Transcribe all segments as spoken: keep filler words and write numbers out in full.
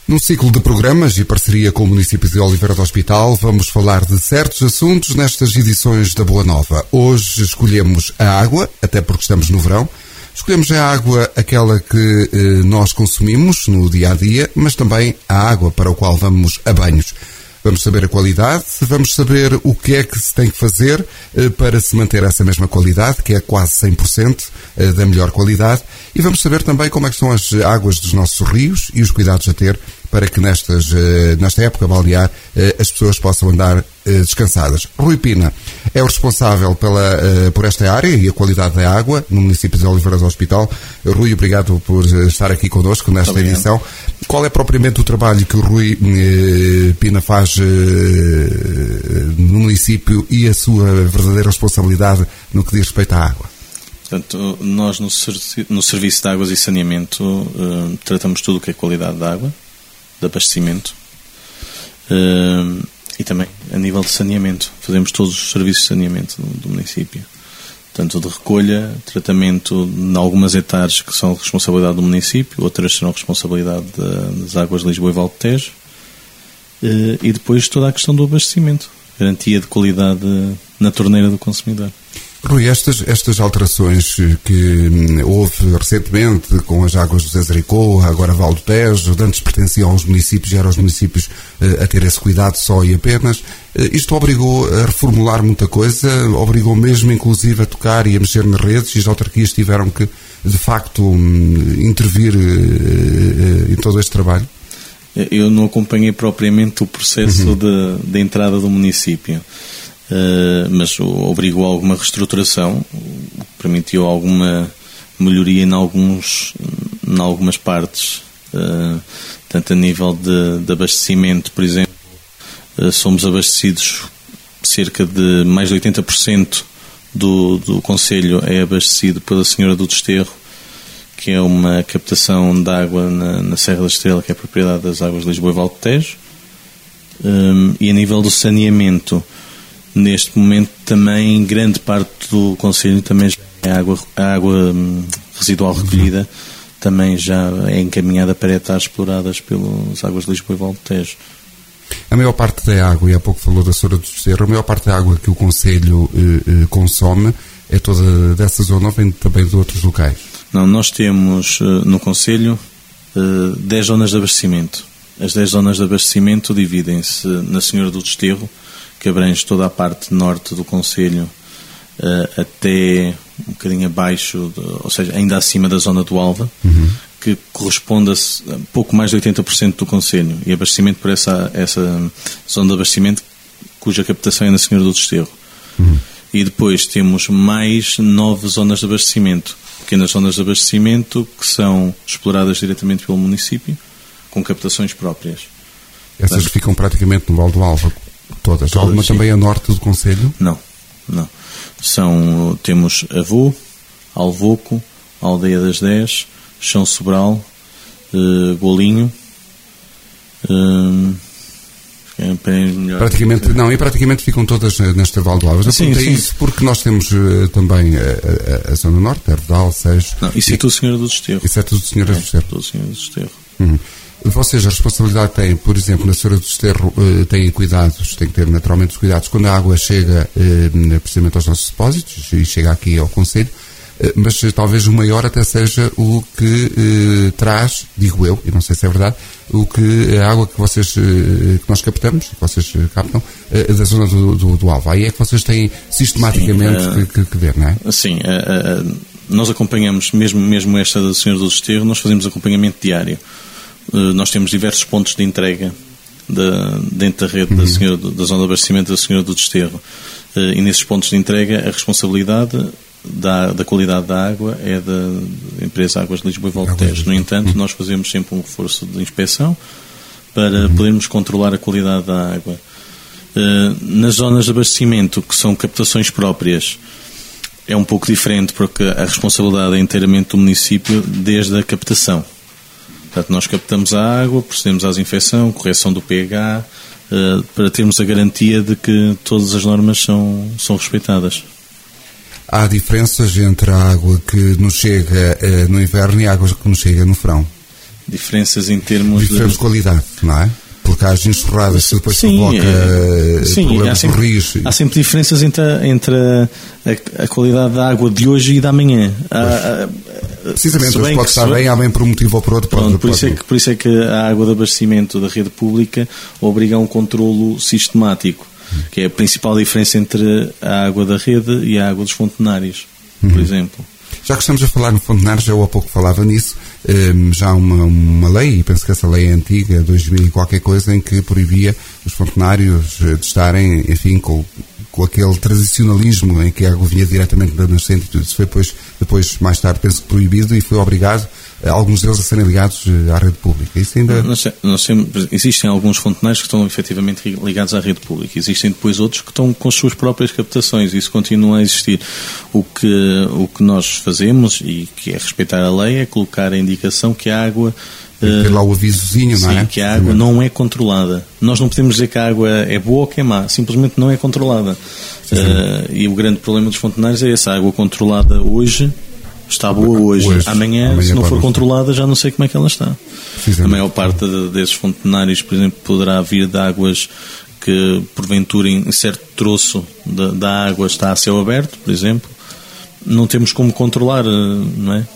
Num ciclo de programas e parceria com o município de Oliveira do Hospital, vamos falar de certos assuntos nestas edições da Boa Nova. Hoje escolhemos a água, até porque estamos no verão. Escolhemos a água, aquela que eh, nós consumimos no dia-a-dia, mas também a água para o qual vamos a banhos. Vamos saber a qualidade, vamos saber o que é que se tem que fazer eh, para se manter essa mesma qualidade, que é quase cem por cento eh, da melhor qualidade, e vamos saber também como é que são as águas dos nossos rios e os cuidados a ter para que nestas, eh, nesta época balnear eh, as pessoas possam andar eh, descansadas. Rui Pina é o responsável pela, eh, por esta área e a qualidade da água no município de Oliveira do Hospital. Rui, obrigado por estar aqui connosco nesta Muito edição. Obrigado. Qual é propriamente o trabalho que o Rui eh, Pina faz eh, no município e a sua verdadeira responsabilidade no que diz respeito à água? Portanto, nós no, no Serviço de Águas e Saneamento uh, tratamos tudo o que é qualidade da água, de abastecimento uh, e também a nível de saneamento. Fazemos todos os serviços de saneamento do, do município. Tanto de recolha, tratamento em algumas hectares que são responsabilidade do município, outras serão responsabilidade de, das Águas de Lisboa e Val de Tejo, uh, e depois toda a questão do abastecimento, garantia de qualidade na torneira do consumidor. Rui, estas, estas alterações que houve recentemente com as águas do Zezericó, agora Val do Tejo, antes pertenciam aos municípios e eram os municípios uh, a ter esse cuidado só e apenas, uh, isto obrigou a reformular muita coisa, obrigou mesmo inclusive a tocar e a mexer nas redes, e as autarquias tiveram que, de facto, um, intervir uh, uh, em todo este trabalho? Eu não acompanhei propriamente o processo uhum. de, de entrada do município. Uh, mas obrigou a alguma reestruturação, permitiu alguma melhoria em, alguns, em algumas partes, uh, tanto a nível de, de abastecimento, por exemplo, uh, somos abastecidos, cerca de mais de oitenta por cento do, do concelho é abastecido pela Senhora do Desterro, que é uma captação de água na, na Serra da Estrela, que é propriedade das Águas de Lisboa e Val de Tejo, um, e a nível do saneamento, neste momento também grande parte do concelho também já é água, a água residual recolhida também já é encaminhada para hectares exploradas pelas Águas de Lisboa e Val de Tejo. A maior parte da água, e há pouco falou da Senhora do Desterro, a maior parte da água que o concelho eh, eh, consome é toda dessa zona ou vem também de outros locais? Não, nós temos no concelho dez zonas de abastecimento. As dez zonas de abastecimento dividem-se na Senhora do Desterro, que abrange toda a parte norte do concelho, uh, até um bocadinho abaixo, de, ou seja, ainda acima da zona do Alva, uhum. que corresponde a, a pouco mais de oitenta por cento do concelho, e abastecimento por essa, essa zona de abastecimento, cuja captação é na Senhora do Desterro. Uhum. E depois temos mais nove zonas de abastecimento, pequenas zonas de abastecimento, que são exploradas diretamente pelo município, com captações próprias. Essas Portanto, ficam praticamente no Val do Alva? Todas. Todas. Alguma sim. também a norte do concelho? Não, não. São, temos Avô, Alvoco, Aldeia das Dez, Chão Sobral, uh, Golinho. Uh, é praticamente, não, e praticamente ficam todas nesta Val do Alva. Eu sim, sim. isso porque nós temos uh, também a, a, a Zona Norte, Hervedal, Seixo. Não, isso e, é tudo Senhora do Desterro. Isso é tudo Senhora do Desterro. É tudo Senhora do Desterro. Uhum. Vocês a responsabilidade têm, por exemplo, na Senhora do Desterro, uh, têm cuidados, têm que ter naturalmente os cuidados quando a água chega uh, precisamente aos nossos depósitos e chega aqui ao concelho, uh, mas uh, talvez o maior até seja o que uh, traz, digo eu, e não sei se é verdade, o que a água que vocês, uh, que nós captamos, que vocês uh, captam, uh, da zona do, do, do Alva. Aí é que vocês têm sistematicamente sim, uh, que, que, que ver, não é? Sim, uh, uh, nós acompanhamos, mesmo, mesmo esta da Senhora do Desterro, nós fazemos acompanhamento diário. Uh, nós temos diversos pontos de entrega da, dentro da rede uhum. da, senhora, da zona de abastecimento da Senhora do Desterro, uh, e nesses pontos de entrega a responsabilidade da, da qualidade da água é da empresa Águas de Lisboa e Val de Tejo. No entanto, uhum. nós fazemos sempre um reforço de inspeção para uhum. podermos controlar a qualidade da água. Uh, nas zonas de abastecimento, que são captações próprias, é um pouco diferente, porque a responsabilidade é inteiramente do município desde a captação. Portanto, nós captamos a água, procedemos à desinfecção, correção do pH, uh, para termos a garantia de que todas as normas são, são respeitadas. Há diferenças entre a água que nos chega uh, no inverno e a água que nos chega no verão? Diferenças em termos Diferenças de qualidade, não é? Porque há as enxurradas que depois sim, provoca é, sim, problemas há sempre, de rios. Há sempre diferenças entre, a, entre a, a, a qualidade da água de hoje e da amanhã. Há, há, Precisamente, hoje pode estar bem, há bem por um motivo ou por outro. Pronto, pode, por, pode... Isso é que, por isso é que a água de abastecimento da rede pública obriga a um controlo sistemático, hum. que é a principal diferença entre a água da rede e a água dos fontenários, hum. por exemplo. Já que estamos a falar no fontenário, já eu há pouco falava nisso, um, já há uma, uma lei, e penso que essa lei é antiga, dois mil e qualquer coisa, em que proibia os fontenários de estarem, enfim, com, com aquele tradicionalismo em que a água vinha diretamente da nascente e tudo. Isso foi depois, depois, mais tarde, penso que proibido, e foi obrigado a alguns deles a serem ligados à rede pública. Isso ainda... Nós, nós temos, existem alguns fontenários que estão efetivamente ligados à rede pública. Existem depois outros que estão com as suas próprias captações. Isso continua a existir. O que, o que nós fazemos, e que é respeitar a lei, é colocar a indicação que a água... Tem ter lá o avisozinho, não é? Sim, que a água não é controlada. Nós não podemos dizer que a água é boa ou que é má. Simplesmente não é controlada. Uh, e o grande problema dos fontenários é essa. A água controlada hoje... está boa hoje, hoje. Amanhã, amanhã se não for controlada, já não sei como é que ela está. A maior parte de, desses fontenários, por exemplo, poderá vir de águas que, porventura, em certo troço da, da água está a céu aberto, por exemplo. Não temos como controlar, não é?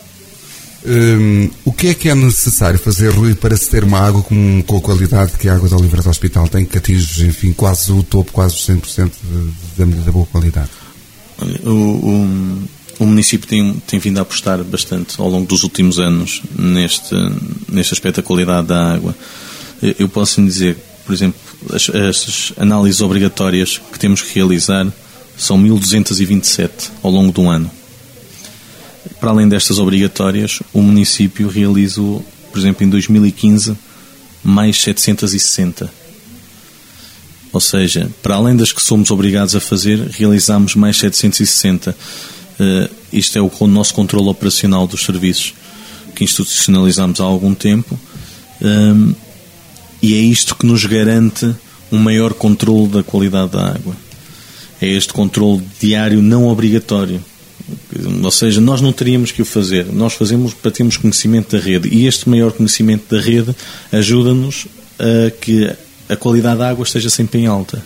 Hum, o que é que é necessário fazer, Rui, para se ter uma água com, com a qualidade que a água da Oliveira do Hospital tem, que atinge, enfim, quase o topo, quase os cem por cento da, da boa qualidade? O... o O município tem, tem vindo a apostar bastante ao longo dos últimos anos neste, neste aspecto da qualidade da água. Eu posso lhe dizer, por exemplo, as, as análises obrigatórias que temos que realizar são mil duzentos e vinte e sete ao longo do ano. Para além destas obrigatórias, o município realizou, por exemplo, em dois mil e quinze, mais setecentos e sessenta. Ou seja, para além das que somos obrigados a fazer, realizamos mais setecentos e sessenta. Uh, isto é o, o nosso controle operacional dos serviços, que institucionalizamos há algum tempo, um, e é isto que nos garante um maior controle da qualidade da água. É este controle diário não obrigatório. Ou seja, nós não teríamos que o fazer, nós fazemos para termos conhecimento da rede, e este maior conhecimento da rede ajuda-nos a que a qualidade da água esteja sempre em alta.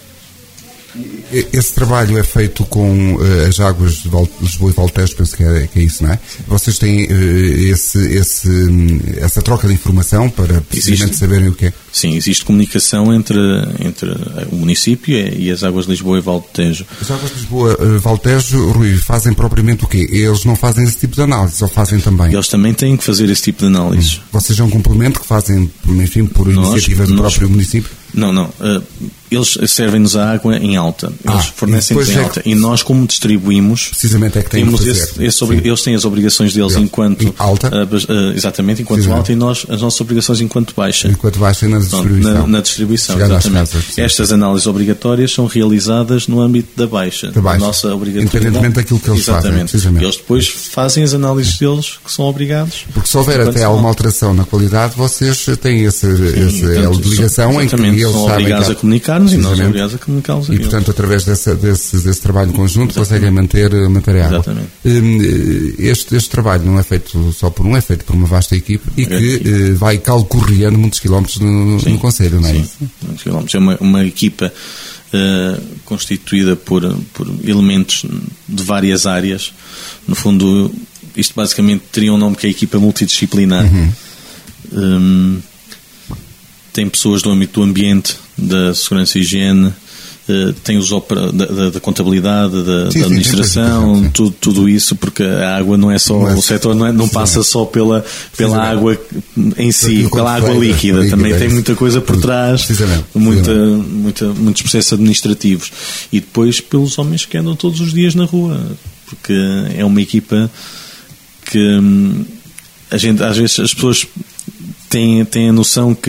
Esse trabalho é feito com uh, as águas de Val, Lisboa e Valtejo, penso que é, que é isso, não é? Sim. Vocês têm uh, esse, esse, um, essa troca de informação para precisamente saberem o que é? Sim, existe comunicação entre, entre o município e as águas de Lisboa e Valtejo. As águas de Lisboa e uh, Valtejo, Rui, fazem propriamente o quê? Eles não fazem esse tipo de análise, ou fazem também? Eles também têm que fazer esse tipo de análise. Hum. Vocês é um complemento que fazem, enfim, por nós, iniciativa do nós, próprio município? Não, não. Uh, eles servem-nos a água em alta. Eles ah, fornecem-nos em é alta. Que... E nós, como distribuímos... Precisamente é que temos que esse, esse obrig... Eles têm as obrigações deles Sim. enquanto... Em alta? Uh, uh, exatamente, enquanto alta, e nós as nossas obrigações enquanto baixa. Enquanto baixa na distribuição. Na, na distribuição, exatamente. Casas, Estas análises obrigatórias são realizadas no âmbito da baixa. Da baixa. Nossa obrigatoriedade. Independentemente daquilo que eles exatamente. fazem. Eles depois fazem as análises deles, que são obrigados. Porque se houver até alguma alteração na qualidade, vocês têm esse, esse portanto, ligação são, em que eles são sabem obrigados que... a comunicar-nos e nós obrigados a comunicá-los a E, portanto, através desse, desse, desse trabalho conjunto, exatamente. conseguem manter, manter a água. Exatamente. Este, este trabalho não é feito só por um, é feito por uma vasta equipe e é que equipe. vai calcorreando muitos quilómetros no, no Conselho, não é sim, isso? Muitos quilómetros. É uma, uma equipa uh, constituída por, por elementos de várias áreas. No fundo, isto basicamente teria um nome que é a equipa multidisciplinar. Uhum. Um, tem pessoas do âmbito do ambiente, da segurança e higiene, uh, tem os opera, da, da, da contabilidade, da, sim, da administração, sim, sim, sim. Tudo, tudo isso, porque a água não é só, Mas, o setor não, é, não passa só pela, pela água em si, pela água líquida, líquida, também tem muita coisa por trás, muita, muita, muitos processos administrativos, e depois pelos homens que andam todos os dias na rua, porque é uma equipa que hum, a gente, às vezes as pessoas têm, têm a noção que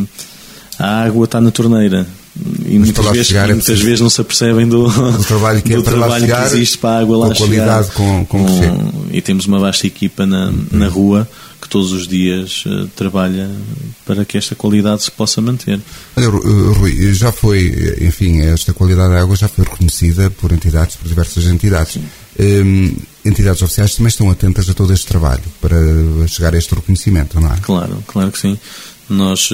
a água está na torneira e Mas muitas, vezes, chegar, e muitas vezes não se apercebem do, do trabalho que, é do para trabalho chegar, que existe para a água lá com qualidade, chegar com, com, com e temos uma vasta equipa na, uhum. na rua que todos os dias uh, trabalha para que esta qualidade se possa manter. Olha, Rui, já foi, enfim, esta qualidade da água já foi reconhecida por entidades, por diversas entidades. Sim. Um, entidades oficiais também estão atentas a todo este trabalho para chegar a este reconhecimento, não é? Claro, claro que sim. Nós,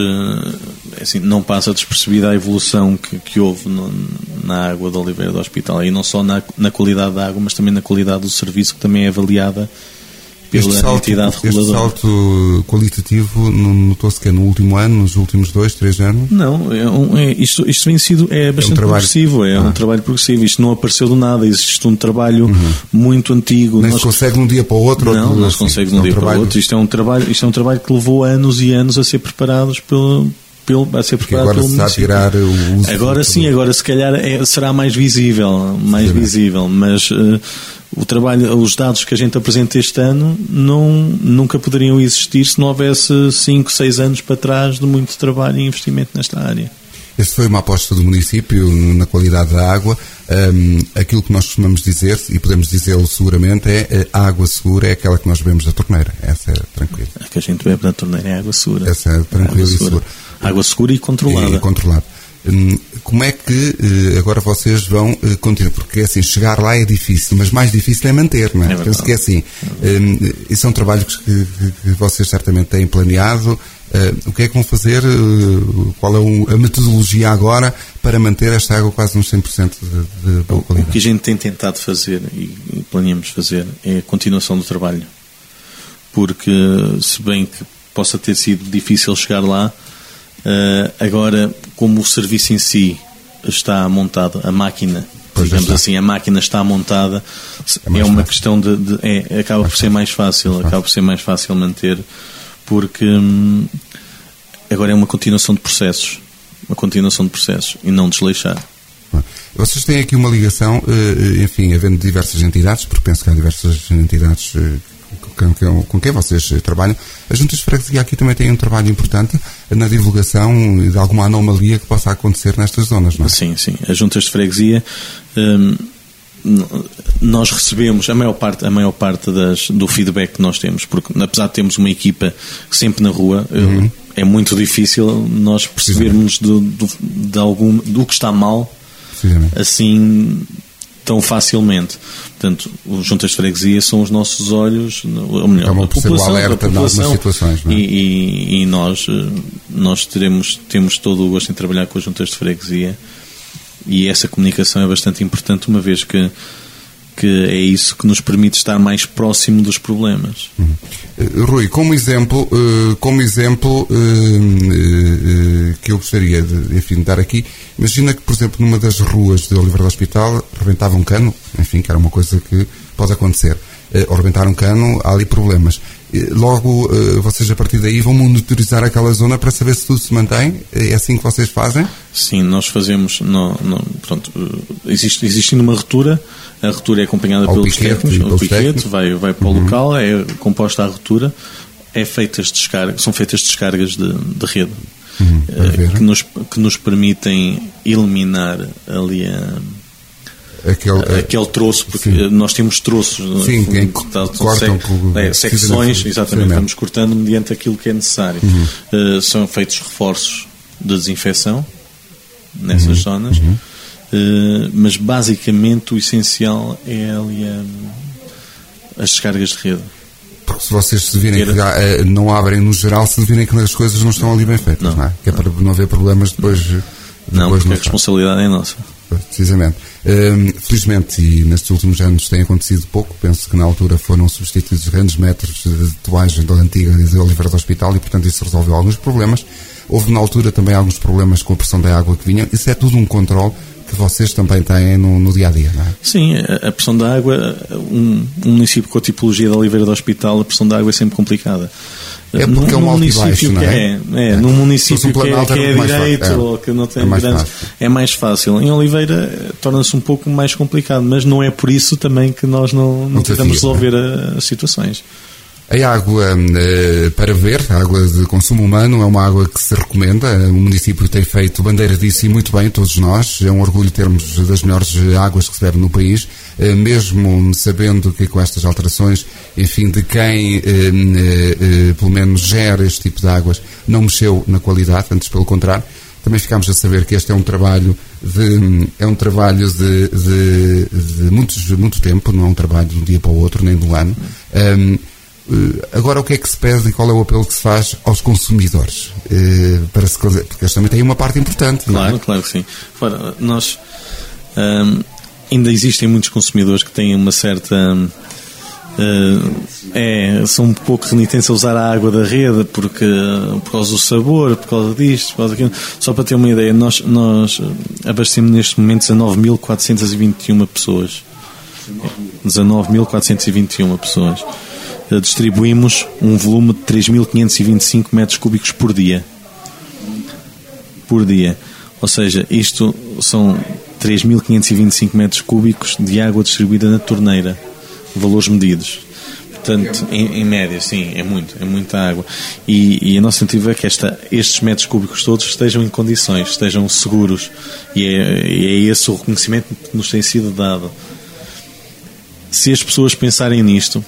assim, não passa despercebida a evolução que, que houve no, na água da Oliveira do Hospital, e não só na, na qualidade da água, mas também na qualidade do serviço, que também é avaliada pela este salto, entidade reguladora. Este salto qualitativo notou-se que é no último ano, nos últimos dois, três anos? Não, é um, é, isto, isto vem sido, é bastante é um trabalho, progressivo, é ah. um trabalho progressivo, isto não apareceu do nada, existe um trabalho uhum. muito antigo. Nem nós, se consegue de um dia para o outro? Não, não assim, se consegue de um é um dia trabalho... para o outro, isto é um trabalho, isto é um trabalho que levou anos e anos a ser preparados pelo... Pelo, a ser preparado agora pelo se município. Tirar o uso agora sim, tudo. agora se calhar é, será mais visível, mais sim, visível, mas uh, o trabalho, os dados que a gente apresenta este ano não, nunca poderiam existir se não houvesse cinco, seis anos para trás de muito trabalho e investimento nesta área. Esta foi uma aposta do município na qualidade da água. Um, aquilo que nós costumamos dizer, e podemos dizê-lo seguramente, é a água segura é aquela que nós bebemos da torneira. Essa é tranquila. A que a gente bebe da torneira é água segura. Essa é tranquila e segura. Água segura e controlada. E controlada. Um, como é que uh, agora vocês vão uh, continuar? Porque assim, chegar lá é difícil, mas mais difícil é manter, não é? é Penso que é assim. Um, isso são trabalhos que, que, que vocês certamente têm planeado. Uh, o que é que vão fazer? Uh, qual é o, a metodologia agora para manter esta água quase uns cem por cento de, de boa qualidade? O que a gente tem tentado fazer e, e planeamos fazer é a continuação do trabalho. Porque, se bem que possa ter sido difícil chegar lá, uh, agora, como o serviço em si está montado, a máquina, pois digamos assim, a máquina está montada, é, é uma fácil. questão de... de é, acaba mais por ser mais fácil, mais acaba por ser mais fácil manter, porque hum, agora é uma continuação de processos, uma continuação de processos e não desleixar. Vocês têm aqui uma ligação, enfim, havendo diversas entidades, porque penso que há diversas entidades com quem, com quem vocês trabalham. As juntas de freguesia aqui também têm um trabalho importante na divulgação de alguma anomalia que possa acontecer nestas zonas, não é? Sim, sim. As juntas de freguesia, hum, nós recebemos a maior parte, a maior parte das, do feedback que nós temos, porque apesar de termos uma equipa sempre na rua, uhum. é muito difícil nós percebermos do, do, de algum, do que está mal assim tão facilmente. Portanto, os juntas de freguesia são os nossos olhos, ou melhor, é a população, alerta a população situações, não é? e, e, e nós, nós teremos, temos todo o gosto em trabalhar com as juntas de freguesia, e essa comunicação é bastante importante, uma vez que, que é isso que nos permite estar mais próximo dos problemas. Uhum. Uh, Rui, como exemplo, uh, como exemplo uh, uh, que eu gostaria de, enfim, de dar aqui, imagina que, por exemplo, numa das ruas de Oliveira do Hospital rebentava um cano, enfim, que era uma coisa que pode acontecer. Uh, ou rebentar um cano, há ali problemas. Uh, logo, uh, vocês a partir daí vão monitorizar aquela zona para saber se tudo se mantém? É assim que vocês fazem? Sim, nós fazemos, não, não, pronto, existe, existindo uma ruptura, a ruptura é acompanhada ao pelos piquete, técnicos, o piquete técnicos. vai, vai para o uhum. local, é composta a ruptura, é feitas descargas, são feitas descargas de, de rede, uhum. uh, que, nos, que nos permitem eliminar ali a... Aquele, aquele troço, porque sim. nós temos troços, sim, fundo, que tal, cortam sec, com, é, secções, exatamente, vamos cortando mediante aquilo que é necessário. Uhum. Uh, são feitos reforços de desinfecção nessas uhum. zonas, uhum. Uh, mas basicamente o essencial é ali a, as descargas de rede. Porque se vocês se virem que uh, não abrem no geral, se virem que as coisas não estão ali bem feitas, não, não é? Que é para não haver problemas depois. depois não, porque a responsabilidade é nossa. Precisamente. Um, felizmente, e nestes últimos anos tem acontecido pouco, penso que na altura foram substituídos grandes metros de tatuagem da antiga de Oliveira do Hospital e, portanto, isso resolveu alguns problemas. Houve na altura também alguns problemas com a pressão da água que vinha. Isso é tudo um controle que vocês também têm no, no dia-a-dia, não é? Sim, a, a pressão da água, um, um município com a tipologia da Oliveira do Hospital, a pressão da água é sempre complicada. É porque num, é um alto e baixo, não é? É, é, é. Num município que é, que é direito é. ou que não tem é mais, grandes, é mais fácil. Em Oliveira torna-se um pouco mais complicado, mas não é por isso também que nós não, não, não tentamos resolver é? as situações. A água uh, para beber, a água de consumo humano, é uma água que se recomenda. O município tem feito bandeira disso e muito bem, todos nós. É um orgulho termos das melhores águas que se bebe no país, uh, mesmo sabendo que com estas alterações, enfim, de quem uh, uh, uh, pelo menos gera este tipo de águas, não mexeu na qualidade, antes pelo contrário. também ficámos a saber que este é um trabalho de, é um trabalho de, de, de, muitos, de muito tempo, não é um trabalho de um dia para o outro, nem de um ano. Um, agora, o que é que se pede e qual é o apelo que se faz aos consumidores? Uh, para se, porque eles também têm uma parte importante, claro, não é? Claro que sim. Ora, nós um, ainda existem muitos consumidores que têm uma certa... Um, Uh, é, são um pouco renitentes a usar a água da rede porque, por causa do sabor, por causa disto, por causa daquilo. Só para ter uma ideia, nós, nós abastecemos neste momento dezanove mil quatrocentas e vinte e uma pessoas. dezanove mil quatrocentas e vinte e uma pessoas. Uh, distribuímos um volume de três mil quinhentos e vinte e cinco metros cúbicos por dia. Por dia. Ou seja, isto são três mil quinhentos e vinte e cinco metros cúbicos de água distribuída na torneira. Valores medidos. Portanto, em, em média, sim, é muito, é muita água. E, e a nossa tentativa é que esta, estes metros cúbicos todos estejam em condições, estejam seguros. E é, e é esse o reconhecimento que nos tem sido dado. Se as pessoas pensarem nisto,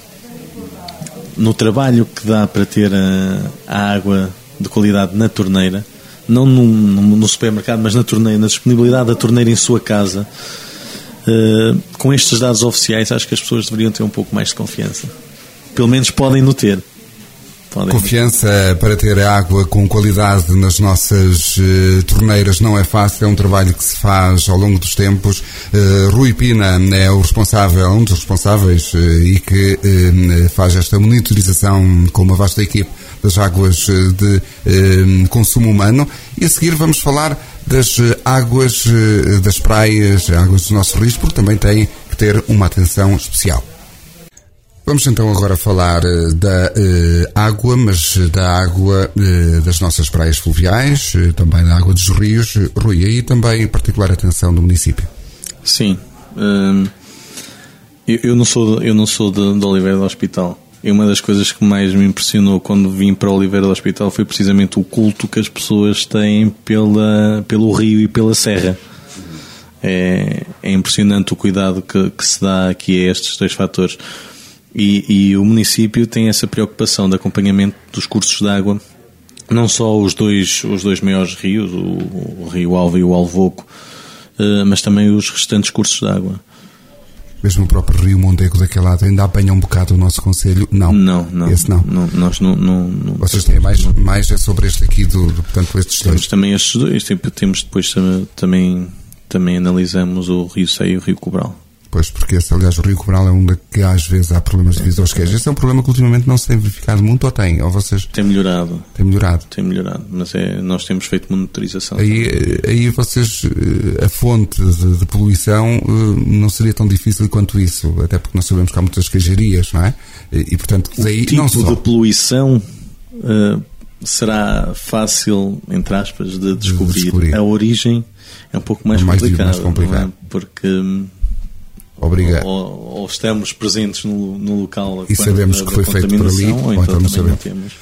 no trabalho que dá para ter a, a água de qualidade na torneira, não no, no, no supermercado, mas na torneira, na disponibilidade da torneira em sua casa, Uh, com estes dados oficiais, acho que as pessoas deveriam ter um pouco mais de confiança. Pelo menos podem no ter. Podem Confiança no ter. Para ter água com qualidade nas nossas uh, torneiras não é fácil, é um trabalho que se faz ao longo dos tempos. Uh, Rui Pina é o responsável, um dos responsáveis uh, e que uh, faz esta monitorização com uma vasta equipe das águas uh, de uh, consumo humano. E a seguir vamos falar das águas das praias, águas dos nossos rios, porque também têm que ter uma atenção especial. Vamos então agora falar da uh, água, mas da água uh, das nossas praias fluviais, uh, também da água dos rios. Rui, aí também particular atenção do município. Sim. Hum, eu, eu não sou, eu não sou de, de Oliveira do Hospital. E uma das coisas que mais me impressionou quando vim para Oliveira do Hospital foi precisamente o culto que as pessoas têm pela, pelo rio e pela serra. É, é impressionante o cuidado que, que se dá aqui a estes dois fatores. E, e o município tem essa preocupação de acompanhamento dos cursos de água, não só os dois, os dois maiores rios, o, o Rio Alva e o Alvoco, mas também os restantes cursos de água. Mesmo o próprio Rio Mondego daquele lado ainda apanha um bocado o nosso concelho? Não. Não, não. Esse não. não nós não, não, não Vocês têm mais, não. mais é sobre este aqui, do, do, portanto, estes dois? Temos também estes dois. Temos depois também, também analisamos o Rio Ceia e o Rio Cobral. Pois, porque esse, aliás, o Rio Cobral é um da que às vezes há problemas de visões queijos. Esse é um problema que ultimamente não se tem verificado muito, ou tem? Ou vocês... Tem melhorado. Tem melhorado. Tem melhorado, mas é, nós temos feito monitorização. Aí, aí vocês, a fonte de, de poluição não seria tão difícil quanto isso, até porque nós sabemos que há muitas queijarias, não é? E, portanto, daí o tipo não só... de poluição uh, será fácil, entre aspas, de descobrir. de descobrir. A origem é um pouco mais, é mais complicado, mais complicado. É? Porque... Obrigado. Ou, ou estamos presentes no, no local e sabemos da, que foi feito por ali, ou então não sabemos.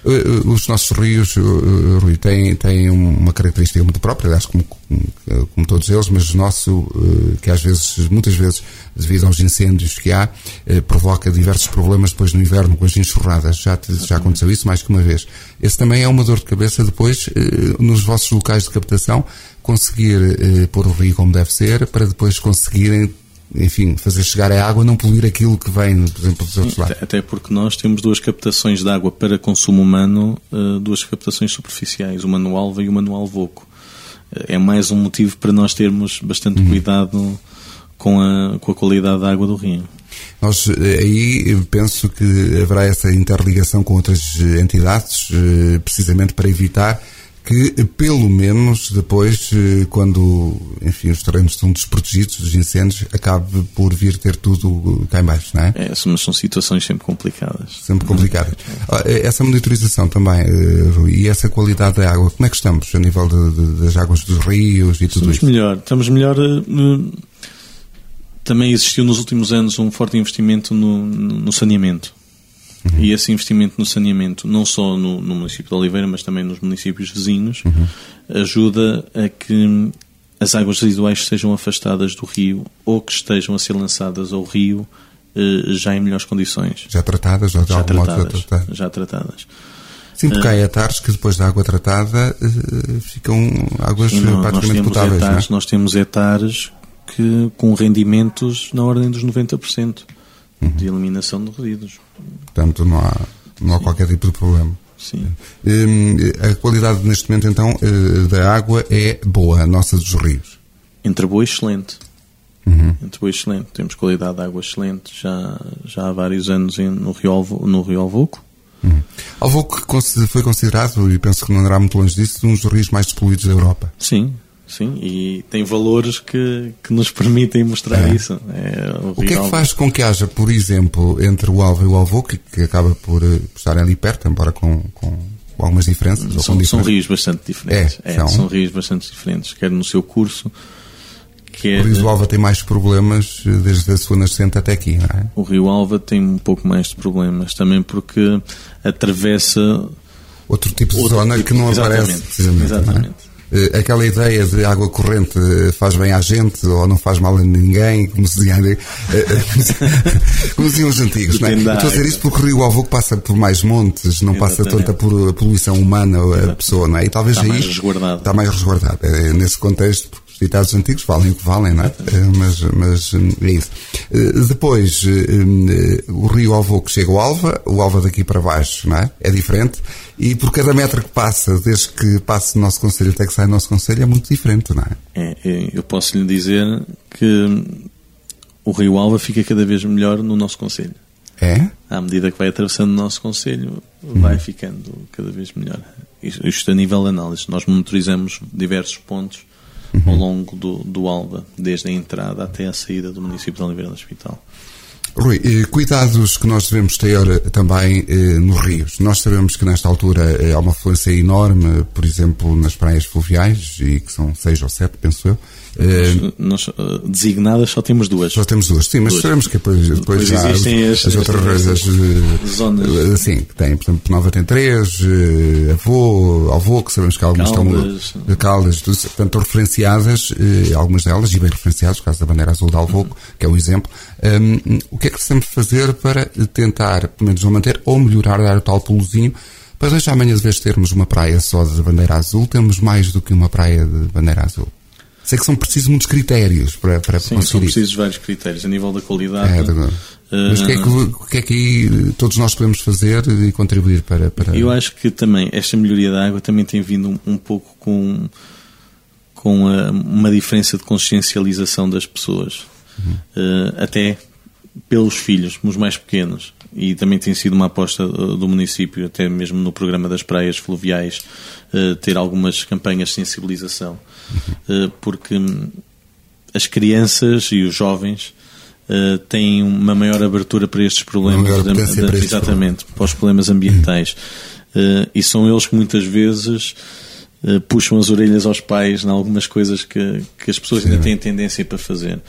Os nossos rios, Rui, têm, têm uma característica muito própria, acho como, como todos eles, mas o nosso, que às vezes, muitas vezes, devido aos incêndios que há, provoca diversos problemas depois no inverno com as enxurradas. Já, já aconteceu isso mais que uma vez. Esse também é uma dor de cabeça depois, nos vossos locais de captação, conseguir pôr o rio como deve ser, para depois conseguirem, enfim, fazer chegar a água, não poluir aquilo que vem, por exemplo, dos outros lados. Até porque nós temos duas captações de água para consumo humano, duas captações superficiais, o Mano Alva e o Mano Alvoco. É mais um motivo para nós termos bastante uhum. cuidado com a, com a qualidade da água do rio. Nós aí penso que haverá essa interligação com outras entidades, precisamente para evitar que, pelo menos, depois, quando, enfim, os terrenos estão desprotegidos dos incêndios, acabe por vir ter tudo cá em baixo, não é? É, mas são situações sempre complicadas. Sempre complicadas. Essa monitorização também, Rui, e essa qualidade da água, como é que estamos a nível de, de, das águas dos rios e tudo estamos isso? Melhor, estamos melhor. Uh, também existiu nos últimos anos um forte investimento no, no, no saneamento. Uhum. E esse investimento no saneamento, não só no, no município de Oliveira, mas também nos municípios vizinhos, uhum. ajuda a que as águas residuais sejam afastadas do rio ou que estejam a ser lançadas ao rio eh, já em melhores condições. Já tratadas? Ou de já, algum tratadas modo já, já tratadas. Sim, porque há hectares que depois da água tratada uh, ficam águas não, praticamente potáveis. Hectares, não é? Nós temos hectares que, com rendimentos na ordem dos noventa por cento uhum. de eliminação de resíduos. Portanto, não há, não há qualquer tipo de problema. Sim. Um, a qualidade neste momento, então, uh, da água é boa, a nossa dos rios? Entre boa e excelente. Uhum. Entre boa e excelente. Temos qualidade de água excelente já, já há vários anos em, no Rio Alvo, no Rio Alvoco. Uhum. Alvoco foi considerado, e penso que não andará muito longe disso, um dos rios mais despoluídos da Europa. Sim, sim, e tem valores que, que nos permitem mostrar é. isso. É, o, o que é que faz com que haja, por exemplo, entre o Alva e o Alvoco, que acaba por, por estarem ali perto, embora com, com algumas diferenças? São, ou com são diferenças? rios bastante diferentes. É, é, são... são rios bastante diferentes, quer no seu curso. O Rio Alva tem mais problemas desde a sua nascente até aqui, não é? O Rio Alva tem um pouco mais de problemas, também porque atravessa outro tipo de outro zona tipo, que não exatamente, aparece precisamente. Exatamente. Não é? Aquela ideia de água corrente faz bem à gente ou não faz mal a ninguém, como se dizia, como diziam os antigos, não é? Estou a dizer isso porque o Rio Alvoco passa por mais montes, não passa tanta poluição humana a pessoa, não é? E talvez está aí mais resguardado. Está mais resguardado. É, nesse contexto, os ditados antigos valem o que valem, não é? Mas, mas é isso. Depois, o Rio Alvoco chega ao Alva, o Alva daqui para baixo, não é? É diferente. E por cada metro que passa, desde que passa o nosso concelho até que sai o nosso concelho, é muito diferente, não é? É, é eu posso lhe dizer que o Rio Alva fica cada vez melhor no nosso concelho. É? À medida que vai atravessando o nosso concelho, vai hum. ficando cada vez melhor. Isto, isto a nível de análise. Nós monitorizamos diversos pontos uhum. ao longo do, do Alva, desde a entrada até a saída do município de Oliveira do Hospital. Rui, cuidados que nós devemos ter também eh, nos rios. Nós sabemos que nesta altura eh, há uma afluência enorme, por exemplo, nas praias fluviais, e que são seis ou sete, penso eu. Eh, nós, nós, designadas só temos duas. Só temos duas, sim, mas duas. Sabemos que depois, depois, depois há existem as, as outras as, zonas. Sim, que tem, por exemplo, Nova tem três, Avô, Alvô, que sabemos que algumas Caldas. estão Caldas, tudo, portanto, estão referenciadas, eh, algumas delas, e bem referenciadas, o caso da bandeira azul de Alvoco, uhum. que é um exemplo. Um, o que é que precisamos fazer para tentar, pelo menos, não manter ou melhorar, dar o tal pulozinho, para deixar amanhã, de vez de termos uma praia só de bandeira azul, temos mais do que uma praia de bandeira azul? Sei que são precisos muitos critérios para, para Sim, conseguir são precisos vários critérios, a nível da qualidade. É, uh, mas o que, é que, o que é que aí todos nós podemos fazer e contribuir para, para... Eu acho que também esta melhoria da água também tem vindo um, um pouco com, com a, uma diferença de consciencialização das pessoas. Uhum. Uh, até pelos filhos, os mais pequenos, e também tem sido uma aposta do município, até mesmo no programa das praias fluviais, uh, ter algumas campanhas de sensibilização, uhum. uh, porque as crianças e os jovens uh, têm uma maior abertura para estes problemas, da, da, para estes exatamente, para os problemas ambientais, uhum. uh, e são eles que muitas vezes uh, puxam as orelhas aos pais em algumas coisas que, que as pessoas Sim. ainda têm tendência para fazer.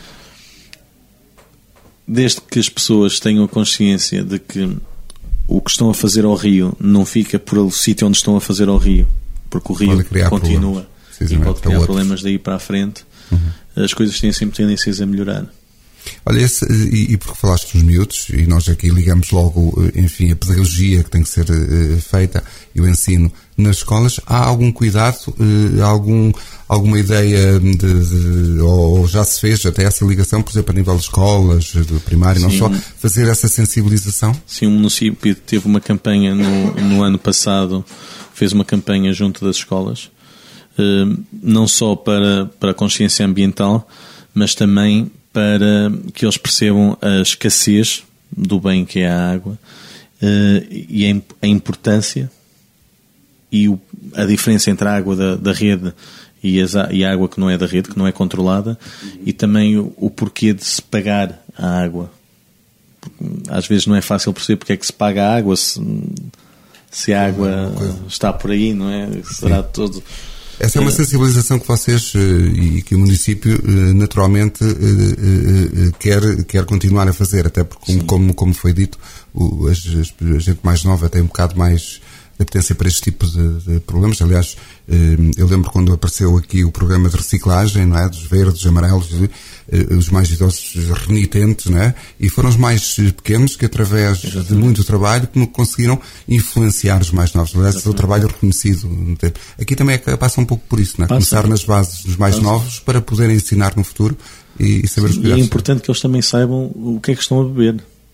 Desde que as pessoas tenham consciência de que o que estão a fazer ao rio não fica por o sítio onde estão a fazer ao rio, porque o rio continua e pode criar problemas daí para a frente, uhum. as coisas têm sempre tendências a melhorar. Olha, esse, e, e porque falaste dos miúdos, e nós aqui ligamos logo, enfim, a pedagogia que tem que ser uh, feita e o ensino nas escolas, há algum cuidado, uh, algum, alguma ideia de, de, ou já se fez até essa ligação, por exemplo, a nível de escolas, de primário, Sim. não só, fazer essa sensibilização? Sim, o município teve uma campanha no, no ano passado, fez uma campanha junto das escolas, uh, não só para, para a consciência ambiental, mas também para que eles percebam a escassez do bem que é a água uh, e a, a importância e o, a diferença entre a água da, da rede e, as, e a água que não é da rede, que não é controlada, e também o, o porquê de se pagar a água. Porque, às vezes não é fácil perceber porque é que se paga a água se, se a água está por aí, não é? Será todo... Essa é uma sensibilização que vocês e que o município naturalmente quer, quer continuar a fazer, até porque, como, como foi dito, a gente mais nova tem um bocado mais, apetência para este tipo de, de problemas. Aliás, eu lembro quando apareceu aqui o programa de reciclagem, não é? Dos verdes, amarelos, os mais idosos renitentes, não é? E foram os mais pequenos que, através Exatamente. de muito trabalho, conseguiram influenciar os mais novos. Aliás, o trabalho reconhecido no tempo. Aqui também é, passa um pouco por isso, não é? Passa. Começar nas bases dos mais Passa. novos para poderem ensinar no futuro e, e saber Sim, os cuidados. E é importante que eles também saibam o que é que estão a beber.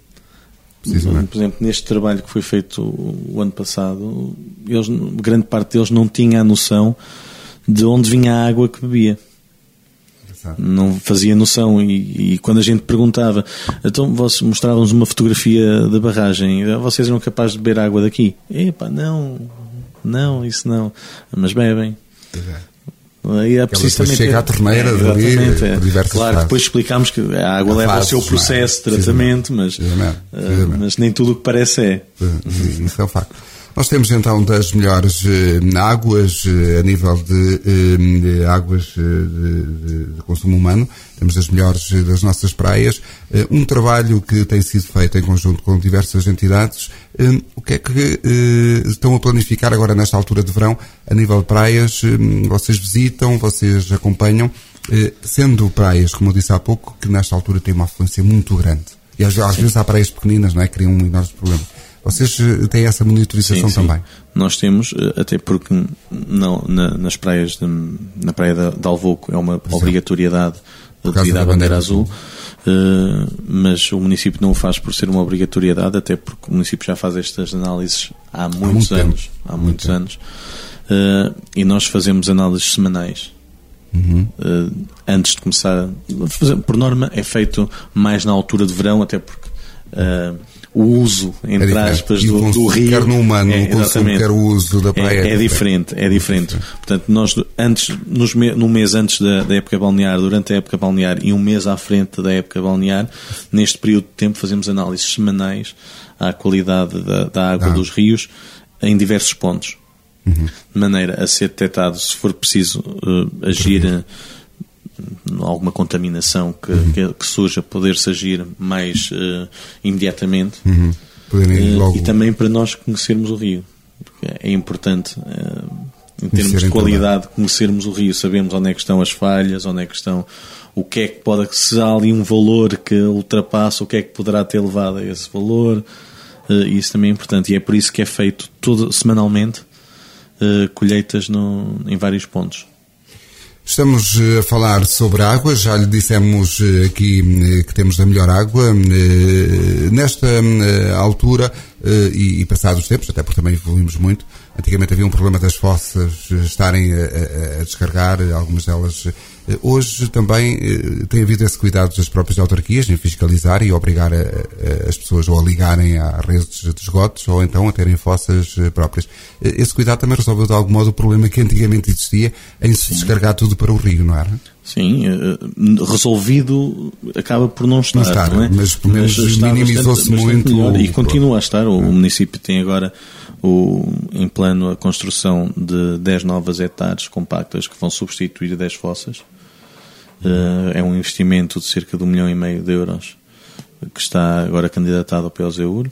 Por exemplo, neste trabalho que foi feito o ano passado, eles, grande parte deles não tinha a noção de onde vinha a água que bebia. Exato. Não fazia noção. E, e quando a gente perguntava, então vocês mostravam-nos uma fotografia da barragem, vocês eram capazes de beber água daqui? Epá, não, não, isso não. Mas bebem. Exato. E é preciso também chega ter... à torneira é, dali, é. Claro, fases. Depois explicámos que a água a leva ao seu processo de tratamento, mas, uh, mas nem tudo o que parece é. Isso é um facto. Nós temos então das melhores uh, águas uh, a nível de, uh, de águas uh, de, de consumo humano, temos das melhores uh, das nossas praias, uh, um trabalho que tem sido feito em conjunto com diversas entidades. Uh, o que é que uh, estão a planificar agora nesta altura de verão a nível de praias? Uh, vocês visitam, vocês acompanham, uh, sendo praias, como eu disse há pouco, que nesta altura têm uma afluência muito grande. E às, às vezes há praias pequeninas, não é? Criam um enorme problema. Vocês têm essa monitorização sim, sim. também? Nós temos, até porque não, na, nas praias, de, na praia de Alvoco é uma obrigatoriedade devido à bandeira azul, uh, mas o município não o faz por ser uma obrigatoriedade, até porque o município já faz estas análises há muitos há anos. Tempo. Há muitos muito anos. Uh, e nós fazemos análises semanais. Uhum. Uh, antes de começar, por norma é feito mais na altura de verão, até porque uh, o uso, entre é aspas, do, do rio... Quer no humano, é, o consumo, quer o uso da praia. É, é diferente, é diferente. Portanto, nós, antes, nos, no mês antes da, da época balnear, durante a época balnear e um mês à frente da época balnear, neste período de tempo fazemos análises semanais à qualidade da, da água ah. dos rios em diversos pontos. Uhum. De maneira a ser detectado, se for preciso, uh, agir... Uhum. alguma contaminação que, uhum. que, que surja, poder-se agir mais uh, imediatamente uhum. uh, logo... e também para nós conhecermos o rio, porque é importante uh, em termos de qualidade também. Conhecermos o rio, sabemos onde é que estão as falhas, onde é que estão, o que é que pode, se há ali um valor que ultrapassa, o que é que poderá ter levado a esse valor, uh, isso também é importante, e é por isso que é feito todo, semanalmente uh, colheitas no, em vários pontos. Estamos a falar sobre água, já lhe dissemos aqui que temos a melhor água. Nesta altura, e passados os tempos, até porque também evoluímos muito, antigamente havia um problema das fossas estarem a, a descarregar, algumas delas. Hoje também tem havido esse cuidado das próprias autarquias em fiscalizar e obrigar a, a, as pessoas ou a ligarem a redes de esgotos ou então a terem fossas próprias. Esse cuidado também resolveu de algum modo o problema que antigamente existia em se descarregar tudo para o rio, não era? Sim, resolvido acaba por não estar, não, estar, não é? Mas pelo menos minimizou-se muito. Melhor, e continua a estar. O, o município tem agora o, em plano a construção de dez novas hectares compactas que vão substituir dez fossas. Uh, é um investimento de cerca de um milhão e meio de euros que está agora candidatado ao P O S E U R,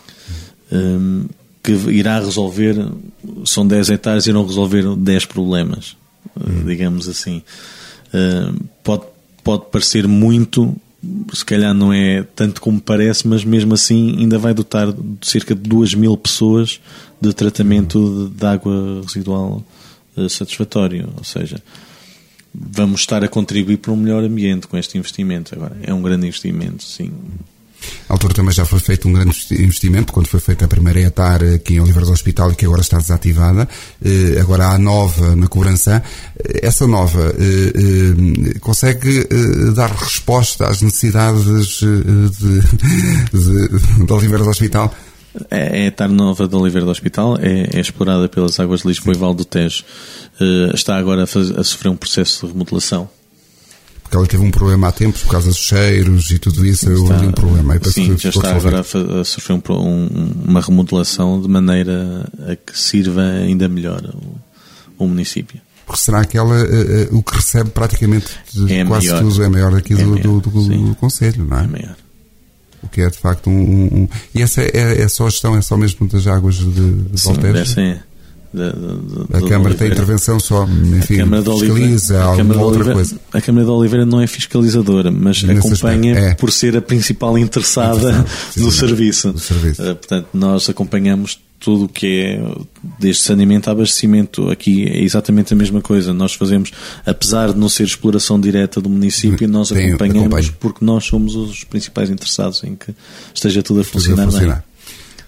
um, que irá resolver, são dez hectares, irão resolver dez problemas, uh, digamos assim. Uh, pode, pode parecer muito, se calhar não é tanto como parece, mas mesmo assim ainda vai dotar de cerca de duas mil pessoas de tratamento de, de água residual uh, satisfatório, ou seja, vamos estar a contribuir para um melhor ambiente com este investimento. Agora, é um grande investimento, sim. À altura também já foi feito um grande investimento, quando foi feita a primeira hectare aqui em Oliveira do Hospital e que agora está desativada. Agora há a nova na Cobrançã. Essa nova consegue dar resposta às necessidades de, de, de Oliveira do Hospital? A hectare nova de Oliveira do Hospital é, é explorada pelas Águas de Lisboa e Val do Tejo. Uh, está agora a, fazer, a sofrer um processo de remodelação. Porque ela teve um problema há tempos, por causa dos cheiros e tudo isso, houve um problema. E sim, já está agora a, a sofrer um, um, uma remodelação de maneira a que sirva ainda melhor o, o município. Porque será que ela, uh, uh, o que recebe praticamente de é quase maior. tudo é maior aqui é do, maior, do, do, do Conselho, não é? É maior. o que é de facto um... um, um e essa é, é só a gestão, é só mesmo das águas de, de Volteres? Sim, Da, da, da, a Câmara tem intervenção só, enfim, fiscaliza alguma outra coisa. A Câmara de Oliveira não é fiscalizadora, mas nesse acompanha é. por ser a principal interessada no serviço. serviço. Uh, portanto, nós acompanhamos tudo o que é desde saneamento a abastecimento. Aqui é exatamente a mesma coisa. Nós fazemos, apesar de não ser exploração direta do município, nós tem, acompanhamos acompanho. porque nós somos os principais interessados em que esteja tudo a funcionar, tudo a funcionar. bem.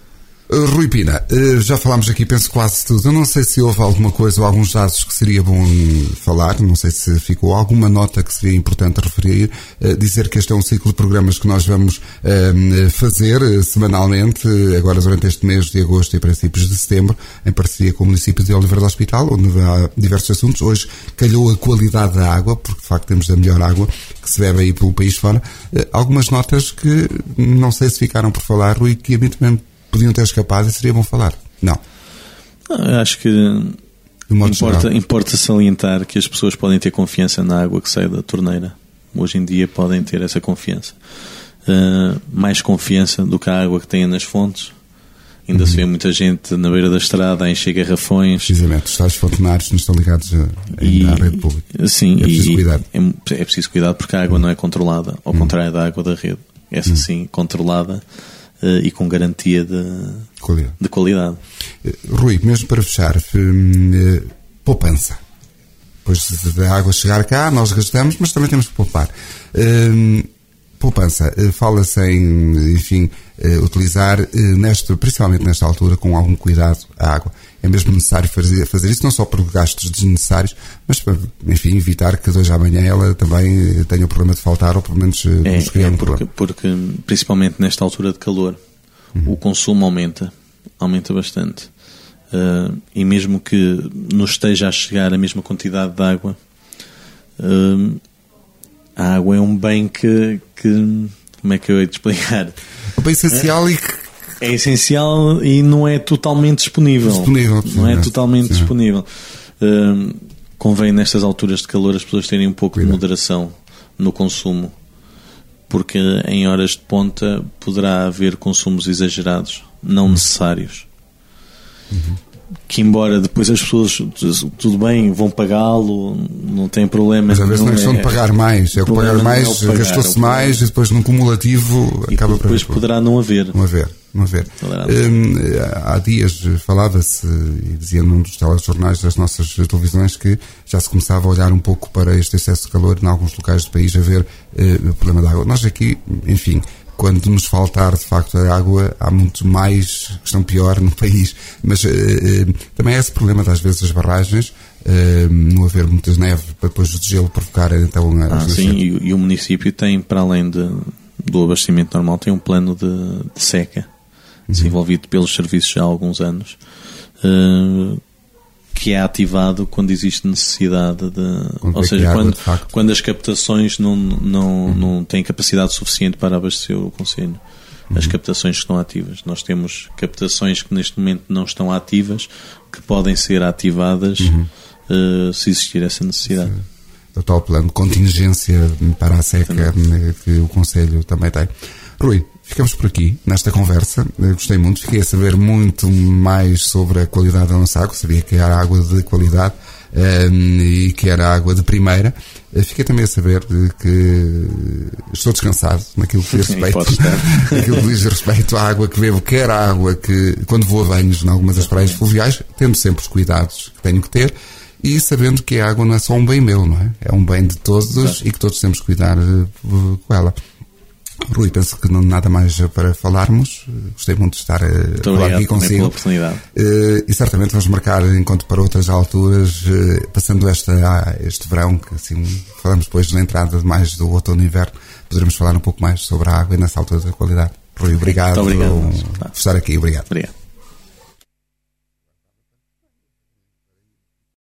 Rui Pina, já falámos aqui, penso quase tudo. Eu não sei se houve alguma coisa ou alguns dados que seria bom falar, não sei se ficou alguma nota que seria importante referir, dizer que este é um ciclo de programas que nós vamos fazer semanalmente, agora durante este mês de agosto e princípios de setembro, em parceria com o município de Oliveira do Hospital, onde há diversos assuntos. Hoje calhou a qualidade da água, porque de facto temos a melhor água que se bebe aí pelo país fora. Algumas notas que não sei se ficaram por falar, Rui, que habitualmente podiam ter escapado e seria bom falar. Não. Eu acho que importa, importa salientar que as pessoas podem ter confiança na água que sai da torneira. Hoje em dia podem ter essa confiança. Uh, mais confiança do que a água que têm nas fontes. Ainda uhum. se vê muita gente na beira da estrada a encher garrafões. Precisamente, os tais fontenários não estão ligados a, e, à rede pública. Sim, é preciso e, cuidar. É, é preciso cuidar porque a água uhum. não é controlada, ao uhum. contrário da água da rede. Essa uhum. sim, controlada. Uh, e com garantia de qualidade. de qualidade. Uh, Rui, mesmo para fechar, uh, poupança. Depois da água chegar cá, nós gastamos, mas também temos que poupar. Uh, poupança, uh, fala-se em, enfim, uh, utilizar, uh, neste, principalmente nesta altura, com algum cuidado, a água. É mesmo necessário fazer, fazer isso, não só por gastos desnecessários, mas para, enfim, evitar que de hoje à manhã ela também tenha o problema de faltar, ou pelo menos é, nos criar é um porque, problema. Porque, principalmente nesta altura de calor, uhum. o consumo aumenta, aumenta bastante. Uh, e mesmo que nos esteja a chegar a mesma quantidade de água, uh, a água é um bem que, que como é que eu hei de explicar? Um bem essencial é? e que É essencial e não é totalmente disponível. disponível não é totalmente sim. disponível. Uh, convém nestas alturas de calor as pessoas terem um pouco Cuidado. de moderação no consumo, porque em horas de ponta poderá haver consumos exagerados, não necessários. Uhum. Que embora depois as pessoas, tudo bem, vão pagá-lo, não tem problema. Mas às vezes não é questão de pagar mais, é o pagar mais, é gastou-se mais e depois num cumulativo e acaba por depois por... poderá não haver. Não haver, não haver. Hum, há dias falava-se, e dizia num dos telejornais das nossas televisões, que já se começava a olhar um pouco para este excesso de calor em alguns locais do país, a ver uh, o problema da água. Nós aqui, enfim, quando nos faltar de facto a água, há muito mais que estão pior no país, mas uh, uh, também é esse problema das vezes das barragens, uh, não haver muita neve para depois o gelo provocar então ah, sim, e, e o município tem, para além de, do abastecimento normal, tem um plano de, de seca uhum. desenvolvido pelos serviços já há alguns anos, uh, que é ativado quando existe necessidade de... Quando ou seja, quando, água, quando as captações não, não, uhum. não têm capacidade suficiente para abastecer o concelho. Uhum. As captações que estão ativas. Nós temos captações que neste momento não estão ativas, que podem ser ativadas uhum. uh, se existir essa necessidade. Sim. O tal plano de contingência para a seca também. Que o concelho também tem. Rui, ficamos por aqui nesta conversa. Eu gostei muito, fiquei a saber muito mais sobre a qualidade da nossa água. Sabia que era água de qualidade um, e que era água de primeira. Fiquei também a saber que estou descansado naquilo que diz respeito, naquilo que diz respeito à água que bebo, quer a água que, quando vou a banhos em algumas das praias fluviais, tendo sempre os cuidados que tenho que ter e sabendo que a água não é só um bem meu, não é? É um bem de todos Exato. E que todos temos que cuidar uh, com ela. Rui, penso que não há nada mais para falarmos. Gostei muito de estar a muito falar aqui consigo. Pela oportunidade. Uh, e certamente vamos marcar encontro para outras alturas, uh, passando esta, este verão, que assim falamos depois da entrada de mais do outono e inverno, poderemos falar um pouco mais sobre a água e nessa altura da qualidade. Rui, obrigado, muito obrigado por estar aqui. Obrigado. Obrigado.